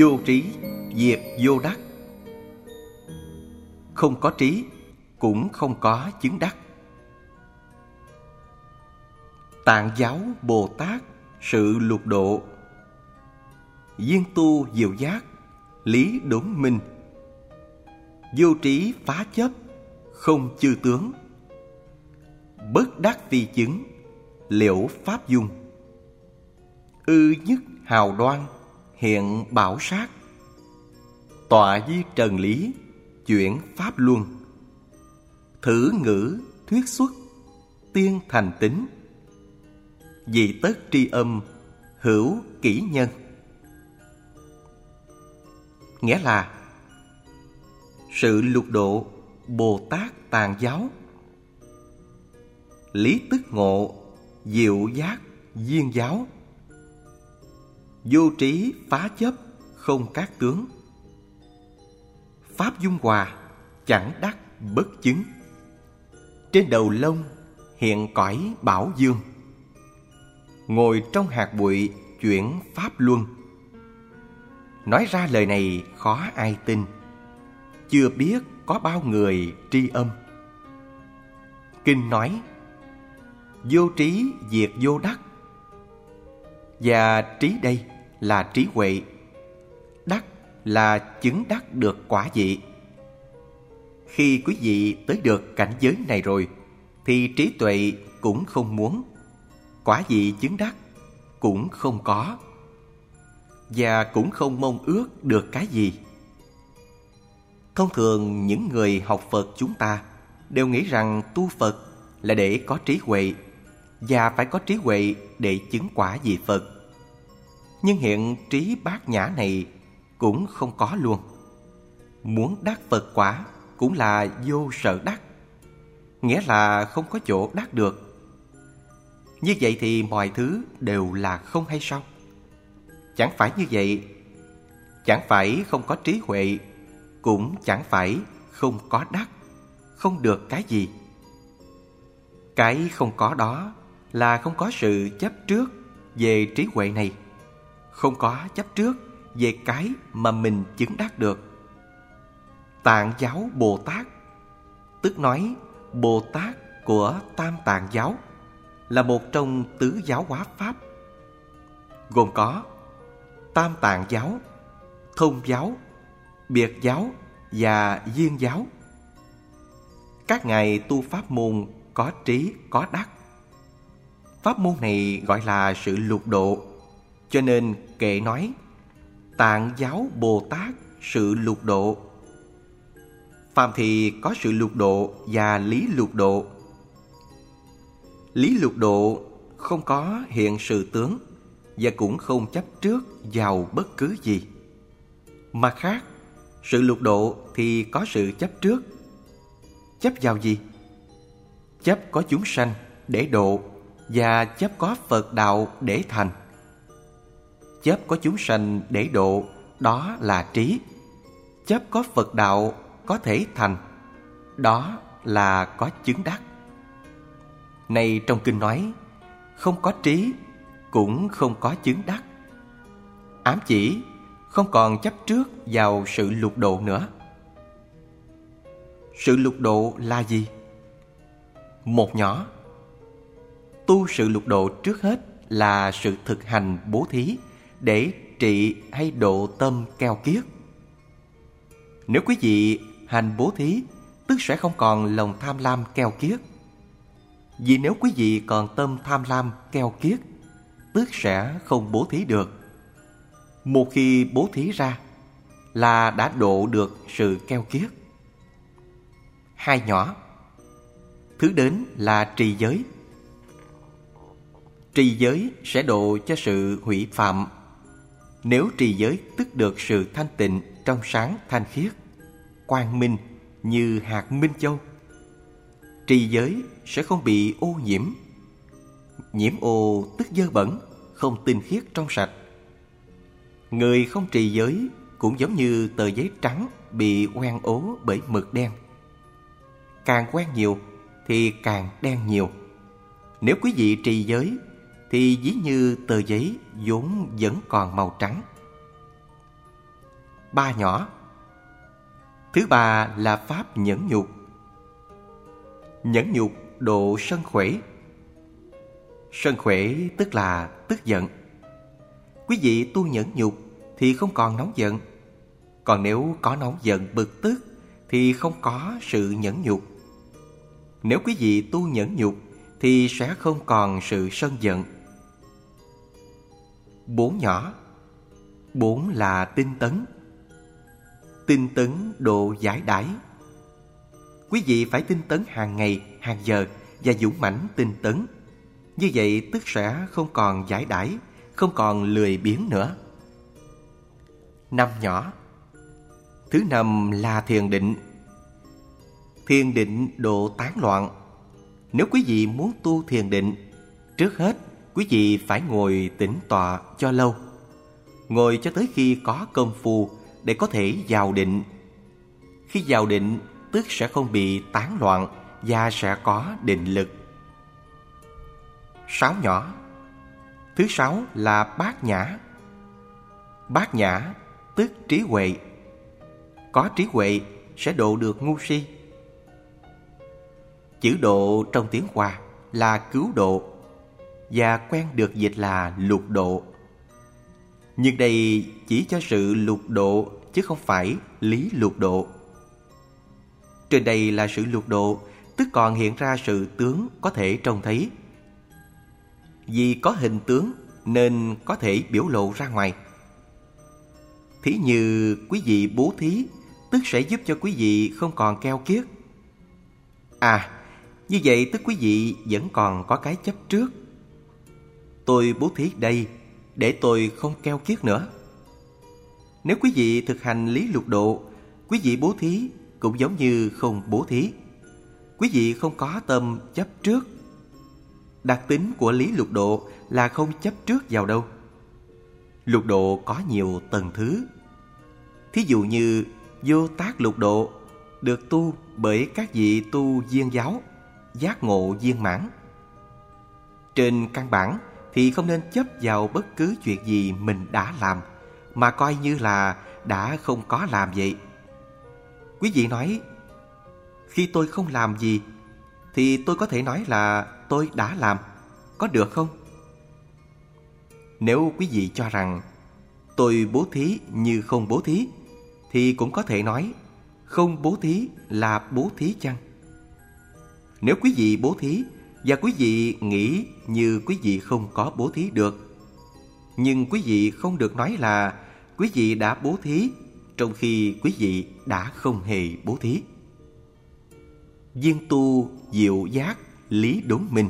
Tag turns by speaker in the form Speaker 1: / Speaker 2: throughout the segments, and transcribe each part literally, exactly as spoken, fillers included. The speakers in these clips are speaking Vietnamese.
Speaker 1: Vô trí diệt vô đắc. Không có trí cũng không có chứng đắc. Tạng giáo Bồ Tát sự lục độ. Duyên tu diệu giác, lý đốn minh. Vô trí phá chấp, không chư tướng. Bất đắc vi chứng, liễu pháp dung. Ư nhất hào đoan, hiện bảo sát. Tọa di trần lý, chuyển pháp luân. Thử ngữ thuyết xuất, tiên thành tính. Vì tất tri âm, hữu kỷ nhân. Nghĩa là sự lục độ Bồ Tát Tạng giáo, lý tức ngộ diệu giác duyên giáo. Vô trí phá chấp, không các tướng. Pháp dung hòa, chẳng đắc bất chứng. Trên đầu lông hiện cõi bảo dương. Ngồi trong hạt bụi chuyển pháp luân. Nói ra lời này khó ai tin, chưa biết có bao người tri âm. Kinh nói vô trí diệt vô đắc. Và trí đây là trí huệ, đắc là chứng đắc được quả vị. Khi quý vị tới được cảnh giới này rồi thì trí tuệ cũng không muốn, quả vị chứng đắc cũng không có, và cũng không mong ước được cái gì. Thông thường những người học Phật chúng ta đều nghĩ rằng tu Phật là để có trí huệ, và phải có trí huệ để chứng quả vị Phật. Nhưng hiện trí bát nhã này cũng không có luôn. Muốn đắc Phật quả cũng là vô sở đắc, nghĩa là không có chỗ đắc được. Như vậy thì mọi thứ đều là không hay sao? Chẳng phải như vậy. Chẳng phải không có trí huệ, cũng chẳng phải không có đắc, không được cái gì. Cái không có đó là không có sự chấp trước về trí huệ này, không có chấp trước về cái mà mình chứng đắc được. Tạng giáo Bồ Tát, tức nói Bồ Tát của Tam Tạng giáo, là một trong tứ giáo hóa pháp, gồm có Tam Tạng giáo, Thông giáo, Biệt giáo và Duyên giáo. Các ngài tu pháp môn có trí có đắc. Pháp môn này gọi là sự lục độ, cho nên kệ nói Tạng giáo Bồ Tát sự lục độ. Phàm thì có sự lục độ và lý lục độ. Lý lục độ không có hiện sự tướng, và cũng không chấp trước vào bất cứ gì. Mặt khác, sự lục độ thì có sự chấp trước. Chấp vào gì? Chấp có chúng sanh để độ, và chấp có Phật đạo để thành. Chấp có chúng sanh để độ, đó là trí. Chấp có Phật đạo có thể thành, đó là có chứng đắc. Này trong kinh nói, không có trí cũng không có chứng đắc. Ám chỉ không còn chấp trước vào sự lục độ nữa. Sự lục độ là gì? Một nhỏ. Tu sự lục độ trước hết là sự thực hành bố thí để trị hay độ tâm keo kiết. Nếu quý vị hành bố thí, tức sẽ không còn lòng tham lam keo kiết. Vì nếu quý vị còn tâm tham lam keo kiết, tức sẽ không bố thí được. Một khi bố thí ra là đã độ được sự keo kiết. Hai nhỏ. Thứ đến là trì giới. Trì giới sẽ độ cho sự hủy phạm. Nếu trì giới tức được sự thanh tịnh, trong sáng, thanh khiết, quang minh như hạt minh châu, trì giới sẽ không bị ô nhiễm. Nhiễm ô tức dơ bẩn, không tinh khiết trong sạch. Người không trì giới cũng giống như tờ giấy trắng bị oan ố bởi mực đen. Càng quen nhiều thì càng đen nhiều. Nếu quý vị trì giới thì ví như tờ giấy vốn vẫn còn màu trắng. ba nhỏ. Thứ ba là pháp nhẫn nhục. Nhẫn nhục độ sân khỏe. Sân khỏe tức là tức giận. Quý vị tu nhẫn nhục thì không còn nóng giận. Còn nếu có nóng giận bực tức thì không có sự nhẫn nhục. Nếu quý vị tu nhẫn nhục thì sẽ không còn sự sân giận. Bốn nhỏ. Bốn là tinh tấn. Tinh tấn độ giải đãi. Quý vị phải tinh tấn hàng ngày, hàng giờ và dũng mãnh tinh tấn. Như vậy tức sẽ không còn giải đãi, không còn lười biếng nữa. Năm nhỏ. Thứ năm là thiền định. Thiền định độ tán loạn. Nếu quý vị muốn tu thiền định, trước hết quý vị phải ngồi tĩnh tọa cho lâu. Ngồi cho tới khi có công phu để có thể vào định. Khi vào định tức sẽ không bị tán loạn và sẽ có định lực. Sáu nhỏ. Thứ sáu là bát nhã. Bát nhã tức trí huệ. Có trí huệ sẽ độ được ngu si. Chữ độ trong tiếng Hoa là cứu độ và quen được dịch là lục độ. Nhưng đây chỉ cho sự lục độ chứ không phải lý lục độ. Trên đây là sự lục độ, tức còn hiện ra sự tướng có thể trông thấy. Vì có hình tướng nên có thể biểu lộ ra ngoài. Thí như quý vị bố thí, tức sẽ giúp cho quý vị không còn keo kiết. À, như vậy tức quý vị vẫn còn có cái chấp trước. Tôi bố thí đây để tôi không keo kiết nữa. Nếu quý vị thực hành lý lục độ, quý vị bố thí cũng giống như không bố thí. Quý vị không có tâm chấp trước. Đặc tính của lý lục độ là không chấp trước vào đâu. Lục độ có nhiều tầng thứ. Thí dụ như vô tác lục độ được tu bởi các vị tu viên giáo, giác ngộ viên mãn. Trên căn bản thì không nên chấp vào bất cứ chuyện gì mình đã làm, mà coi như là đã không có làm vậy. Quý vị nói, khi tôi không làm gì thì tôi có thể nói là tôi đã làm, có được không? Nếu quý vị cho rằng tôi bố thí như không bố thí, thì cũng có thể nói không bố thí là bố thí chăng? Nếu quý vị bố thí và quý vị nghĩ như quý vị không có bố thí được, nhưng quý vị không được nói là quý vị đã bố thí, trong khi quý vị đã không hề bố thí. Viên tu diệu giác lý đốn minh.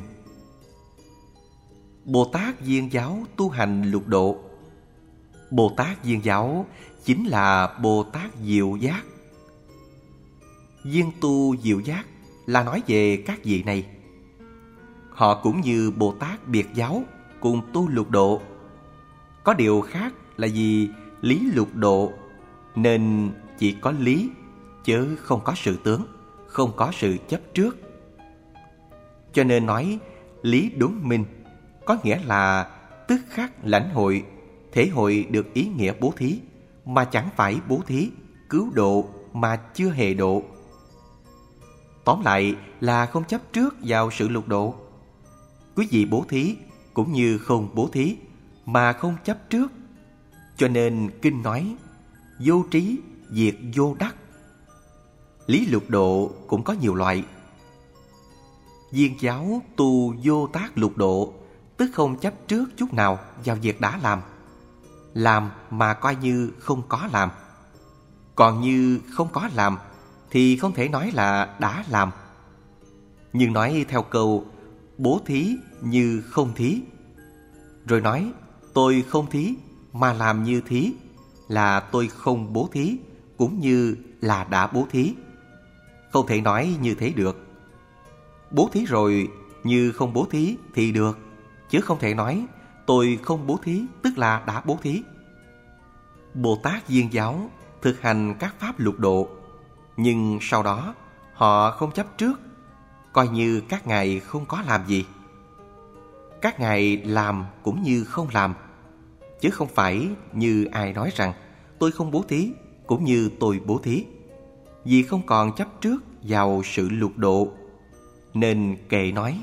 Speaker 1: Bồ Tát Viên Giáo tu hành lục độ. Bồ Tát Viên Giáo chính là Bồ Tát Diệu Giác. Viên tu diệu giác là nói về các vị này. Họ cũng như Bồ Tát Biệt Giáo cùng tu lục độ. Có điều khác là vì lý lục độ nên chỉ có lý chứ không có sự tướng, không có sự chấp trước. Cho nên nói lý đốn minh có nghĩa là tức khắc lãnh hội, thể hội được ý nghĩa bố thí mà chẳng phải bố thí, cứu độ mà chưa hề độ. Tóm lại là không chấp trước vào sự lục độ. Quý vị bố thí cũng như không bố thí mà không chấp trước. Cho nên kinh nói vô trí diệt vô đắc. Lý lục độ cũng có nhiều loại. Viên giáo tu vô tác lục độ, tức không chấp trước chút nào vào việc đã làm. Làm mà coi như không có làm. Còn như không có làm thì không thể nói là đã làm. Nhưng nói theo câu bố thí như không thí, rồi nói tôi không thí mà làm như thí, là tôi không bố thí cũng như là đã bố thí. Không thể nói như thế được. Bố thí rồi như không bố thí thì được, chứ không thể nói tôi không bố thí tức là đã bố thí. Bồ Tát Viên Giáo thực hành các pháp lục độ, nhưng sau đó họ không chấp trước, coi như các ngài không có làm gì. Các ngài làm cũng như không làm, chứ không phải như ai nói rằng tôi không bố thí cũng như tôi bố thí. Vì không còn chấp trước vào sự lục độ, nên kệ nói: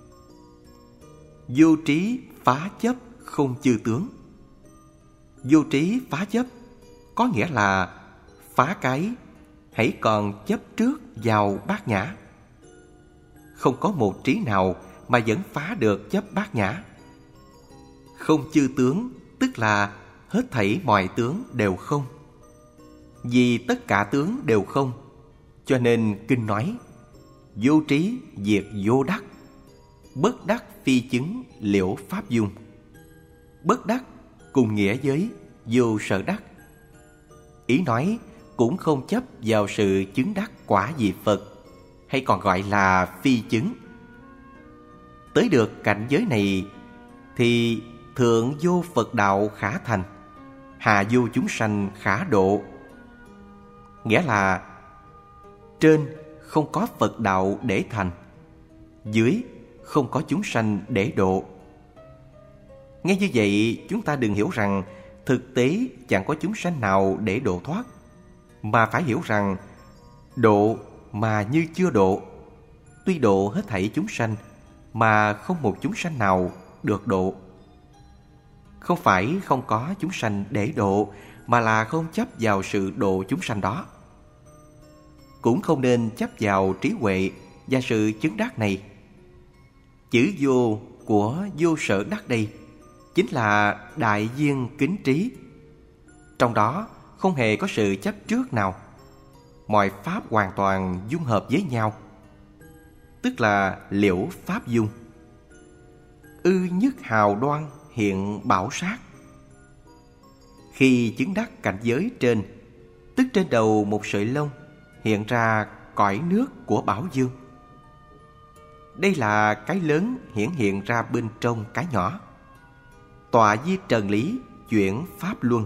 Speaker 1: vô trí phá chấp không chư tướng. Vô trí phá chấp có nghĩa là phá cái hãy còn chấp trước vào bát nhã. Không có một trí nào mà vẫn phá được chấp bát nhã. Không chư tướng tức là hết thảy mọi tướng đều không. Vì tất cả tướng đều không, cho nên kinh nói: vô trí diệt vô đắc, bất đắc phi chứng liễu pháp dung. Bất đắc cùng nghĩa với vô sở đắc. Ý nói cũng không chấp vào sự chứng đắc quả vị Phật, hay còn gọi là phi chứng. Tới được cảnh giới này thì thượng vô Phật đạo khả thành, hạ vô chúng sanh khả độ. Nghĩa là trên không có Phật đạo để thành, dưới không có chúng sanh để độ. Nghe như vậy, chúng ta đừng hiểu rằng thực tế chẳng có chúng sanh nào để độ thoát, mà phải hiểu rằng độ mà như chưa độ. Tuy độ hết thảy chúng sanh, mà không một chúng sanh nào được độ. Không phải không có chúng sanh để độ, mà là không chấp vào sự độ chúng sanh đó. Cũng không nên chấp vào trí huệ và sự chứng đắc này. Chữ vô của vô sở đắc đây chính là đại viên kính trí. Trong đó không hề có sự chấp trước nào. Mọi pháp hoàn toàn dung hợp với nhau, tức là liễu pháp dung. Ư nhất hào đoan hiện bảo sát. Khi chứng đắc cảnh giới trên, tức trên đầu một sợi lông hiện ra cõi nước của bảo dương. Đây là cái lớn hiển hiện ra bên trong cái nhỏ. Tọa di trần lý chuyển pháp luân.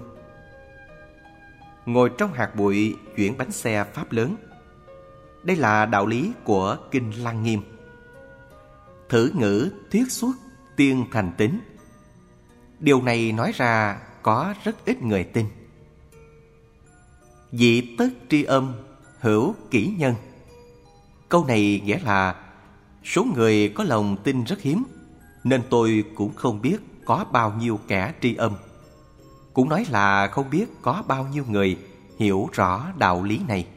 Speaker 1: Ngồi trong hạt bụi chuyển bánh xe pháp lớn. Đây là đạo lý của Kinh Lăng Nghiêm. Thử ngữ thuyết xuất tiên thành tính. Điều này nói ra có rất ít người tin. Dị tất tri âm hữu kỷ nhân. Câu này nghĩa là số người có lòng tin rất hiếm, nên tôi cũng không biết có bao nhiêu kẻ tri âm. Cũng nói là không biết có bao nhiêu người hiểu rõ đạo lý này.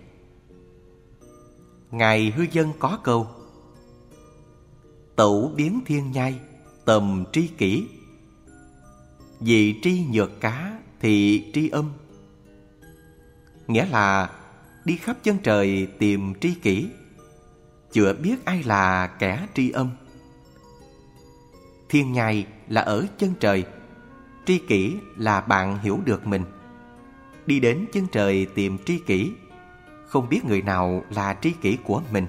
Speaker 1: Ngài Hư Dân có câu: tẩu biến thiên nhai, tầm tri kỷ. Vì tri nhược cá thì tri âm. Nghĩa là đi khắp chân trời tìm tri kỷ, chưa biết ai là kẻ tri âm. Thiên nhai là ở chân trời, tri kỷ là bạn hiểu được mình. Đi đến chân trời tìm tri kỷ, không biết người nào là tri kỷ của mình.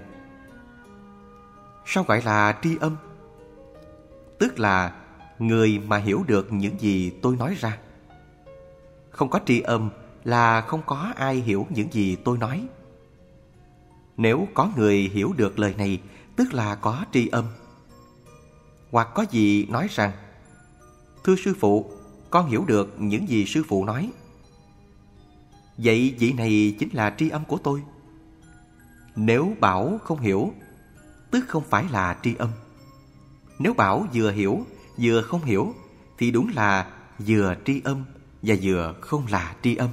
Speaker 1: Sao gọi là tri âm? Tức là người mà hiểu được những gì tôi nói ra. Không có tri âm là không có ai hiểu những gì tôi nói. Nếu có người hiểu được lời này, tức là có tri âm. Hoặc có gì nói rằng: thưa sư phụ, con hiểu được những gì sư phụ nói. Vậy vị này chính là tri âm của tôi. Nếu bảo không hiểu, tức không phải là tri âm. Nếu bảo vừa hiểu vừa không hiểu, thì đúng là vừa tri âm và vừa không là tri âm.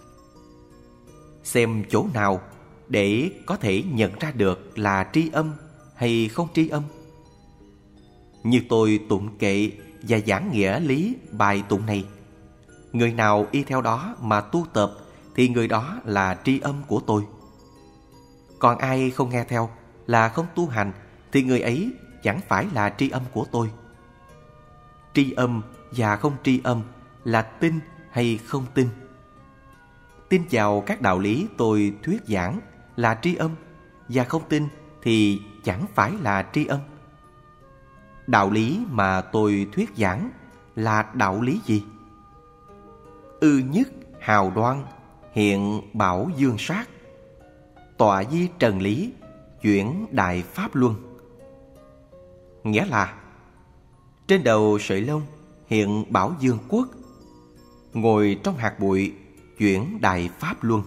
Speaker 1: Xem chỗ nào để có thể nhận ra được là tri âm hay không tri âm. Như tôi tụng kệ và giảng nghĩa lý bài tụng này, người nào y theo đó mà tu tập thì người đó là tri âm của tôi. Còn ai không nghe theo là không tu hành thì người ấy chẳng phải là tri âm của tôi. Tri âm và không tri âm là tin hay không tin. Tin vào các đạo lý tôi thuyết giảng là tri âm, và không tin thì chẳng phải là tri âm. Đạo lý mà tôi thuyết giảng là đạo lý gì? Ư nhất hào đoan hiện bảo dương sát. Tọa di trần lý chuyển đại pháp luân. Nghĩa là trên đầu sợi lông hiện bảo dương quốc, ngồi trong hạt bụi chuyển đại pháp luân.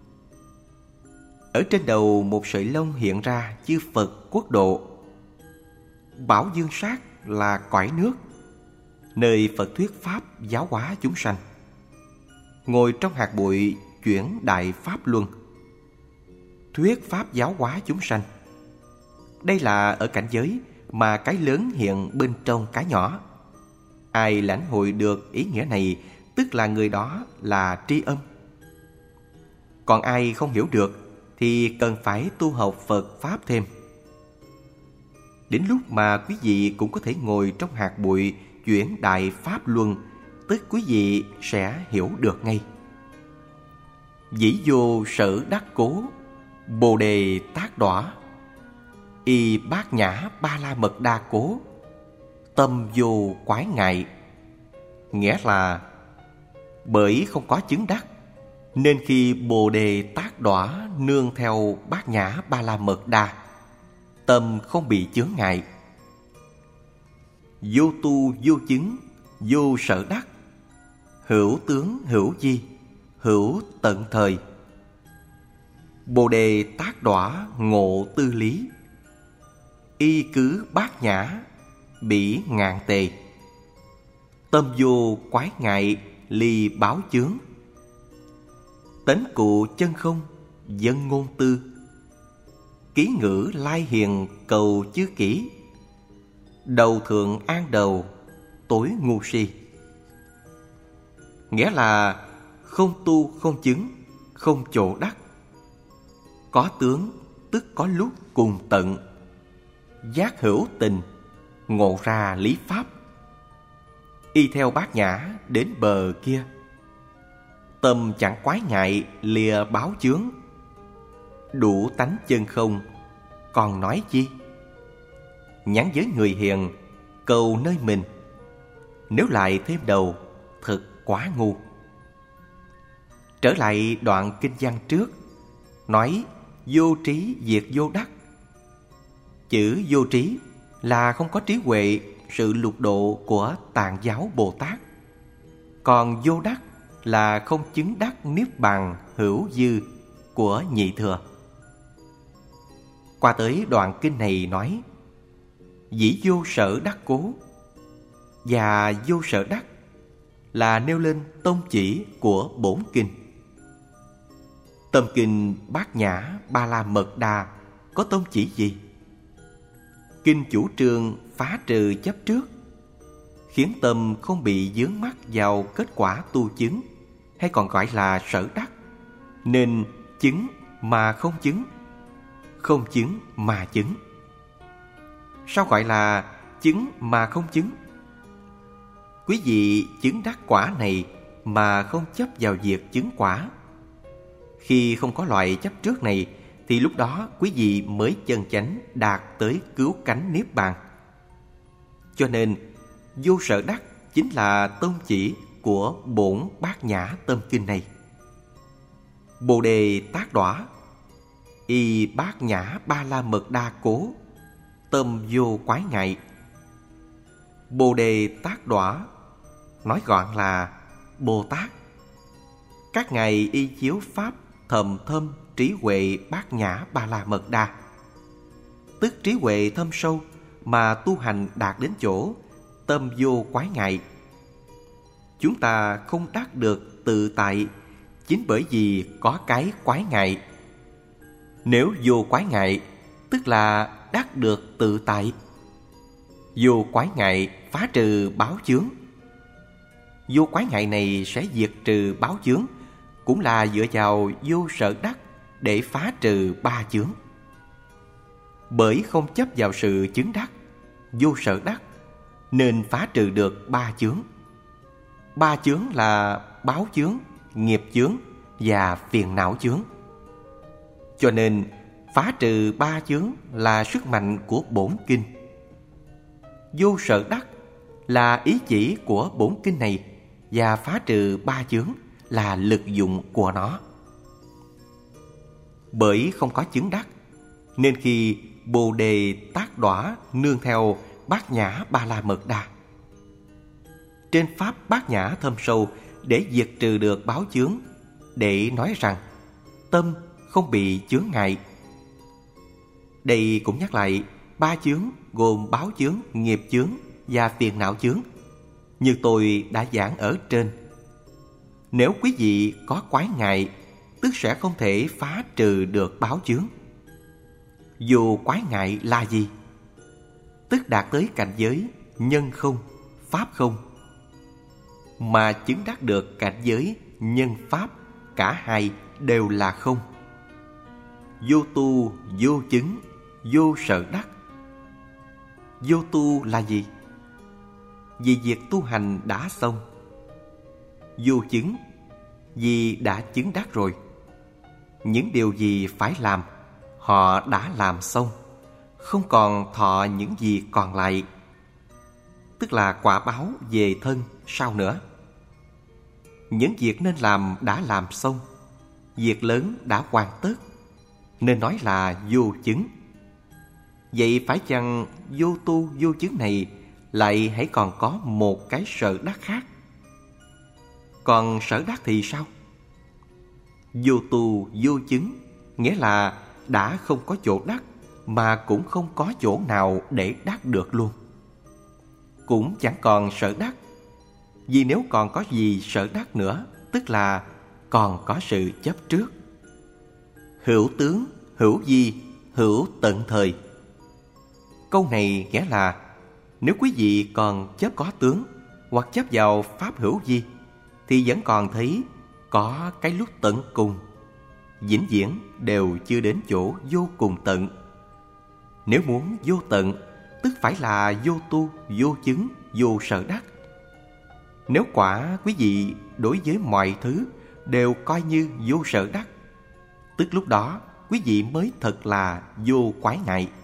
Speaker 1: Ở trên đầu một sợi lông hiện ra chư Phật quốc độ. Bảo Dương Sát là cõi nước, nơi Phật thuyết pháp giáo hóa chúng sanh. Ngồi trong hạt bụi chuyển đại pháp luân, thuyết pháp giáo hóa chúng sanh. Đây là ở cảnh giới mà cái lớn hiện bên trong cái nhỏ. Ai lãnh hội được ý nghĩa này, tức là người đó là tri âm. Còn ai không hiểu được thì cần phải tu học Phật Pháp thêm. Đến lúc mà quý vị cũng có thể ngồi trong hạt bụi chuyển đại pháp luân, tức quý vị sẽ hiểu được ngay. Dĩ vô sở đắc cố, bồ đề tác đọa, y bát nhã ba la mật đa cố, tâm vô quái ngại. Nghĩa là bởi không có chứng đắc, nên khi bồ đề tác đọa nương theo bát nhã ba la mật đa, tâm không bị chướng ngại. Vô tu vô chứng, vô sở đắc, hữu tướng hữu di, hữu tận thời. Bồ đề tác đọa ngộ tư lý, y cứ bát nhã bỉ ngạn tề. Tâm vô quái ngại ly báo chướng, tánh cụ chân không dân ngôn tư. Ký ngữ lai hiền cầu chư kỹ, đầu thượng an đầu tối ngu si. Nghĩa là không tu không chứng, không chỗ đắc. Có tướng tức có lúc cùng tận, giác hữu tình, ngộ ra lý pháp. Y theo bát nhã đến bờ kia, tâm chẳng quái ngại lìa báo chướng. Đủ tánh chân không, còn nói chi? Nhắn với người hiền, cầu nơi mình. Nếu lại thêm đầu, thật quá ngu. Trở lại đoạn kinh văn trước, nói vô trí diệt vô đắc. Chữ vô trí là không có trí huệ, sự lục độ của Tạng giáo Bồ Tát. Còn vô đắc là không chứng đắc niết bàn hữu dư của Nhị Thừa. Qua tới đoạn kinh này nói dĩ vô sở đắc cố, và vô sở đắc là nêu lên tông chỉ của bổn kinh. Tâm kinh Bát Nhã Ba La Mật Đa có tông chỉ gì? Kinh chủ trương phá trừ chấp trước, khiến tâm không bị vướng mắc vào kết quả tu chứng, hay còn gọi là sở đắc, nên chứng mà không chứng, không chứng mà chứng. Sao gọi là chứng mà không chứng? Quý vị chứng đắc quả này mà không chấp vào việc chứng quả. Khi không có loại chấp trước này, thì lúc đó quý vị mới chân chánh đạt tới cứu cánh niết bàn. Cho nên vô sở đắc chính là tông chỉ của bổn Bát Nhã Tâm Kinh này. Bồ đề tác đọa, y bát nhã ba la mật đa cố, tâm vô quái ngại. Bồ đề tác đọa nói gọn là Bồ Tát. Các ngài y chiếu pháp thầm thâm trí huệ bát nhã ba la mật đa, tức trí huệ thâm sâu mà tu hành đạt đến chỗ tâm vô quái ngại. Chúng ta không đắc được tự tại chính bởi vì có cái quái ngại. Nếu vô quái ngại, tức là đắc được tự tại. Vô quái ngại phá trừ báo chướng. Vô quái ngại này sẽ diệt trừ báo chướng, cũng là dựa vào vô sở đắc để phá trừ ba chướng. Bởi không chấp vào sự chứng đắc, vô sở đắc, nên phá trừ được ba chướng. Ba chướng là báo chướng, nghiệp chướng và phiền não chướng. Cho nên phá trừ ba chướng là sức mạnh của bổn kinh. Vô sở đắc là ý chỉ của bổn kinh này, và phá trừ ba chướng là lực dụng của nó. Bởi không có chứng đắc, nên khi bồ đề tác đọa nương theo bát nhã ba la mật đa. Trên pháp bát nhã thâm sâu để diệt trừ được báo chướng, để nói rằng tâm không bị chướng ngại. Đây cũng nhắc lại ba chướng gồm báo chướng, nghiệp chướng và phiền não chướng, như tôi đã giảng ở trên. Nếu quý vị có quái ngại, tức sẽ không thể phá trừ được báo chướng. Dù quái ngại là gì? Tức đạt tới cảnh giới nhân không, pháp không, mà chứng đắc được cảnh giới nhân pháp, cả hai đều là không. Vô tu, vô chứng, vô sở đắc. Vô tu là gì? Vì việc tu hành đã xong. Vô chứng, vì đã chứng đắc rồi. Những điều gì phải làm, họ đã làm xong, không còn thọ những gì còn lại. Tức là quả báo về thân sau nữa. Những việc nên làm đã làm xong, việc lớn đã hoàn tất, nên nói là vô chứng. Vậy phải chăng vô tu vô chứng này lại hãy còn có một cái sở đắc khác? Còn sở đắc thì sao? Vô tu vô chứng nghĩa là đã không có chỗ đắc, mà cũng không có chỗ nào để đắc được luôn. Cũng chẳng còn sở đắc, vì nếu còn có gì sở đắc nữa, tức là còn có sự chấp trước. Hữu tướng, hữu vi, hữu tận thời. Câu này nghĩa là nếu quý vị còn chấp có tướng hoặc chấp vào pháp hữu vi, thì vẫn còn thấy có cái lúc tận cùng, vĩnh viễn đều chưa đến chỗ vô cùng tận. Nếu muốn vô tận, tức phải là vô tu, vô chứng, vô sở đắc. Nếu quả quý vị đối với mọi thứ đều coi như vô sở đắc, tức lúc đó quý vị mới thật là vô quái ngại.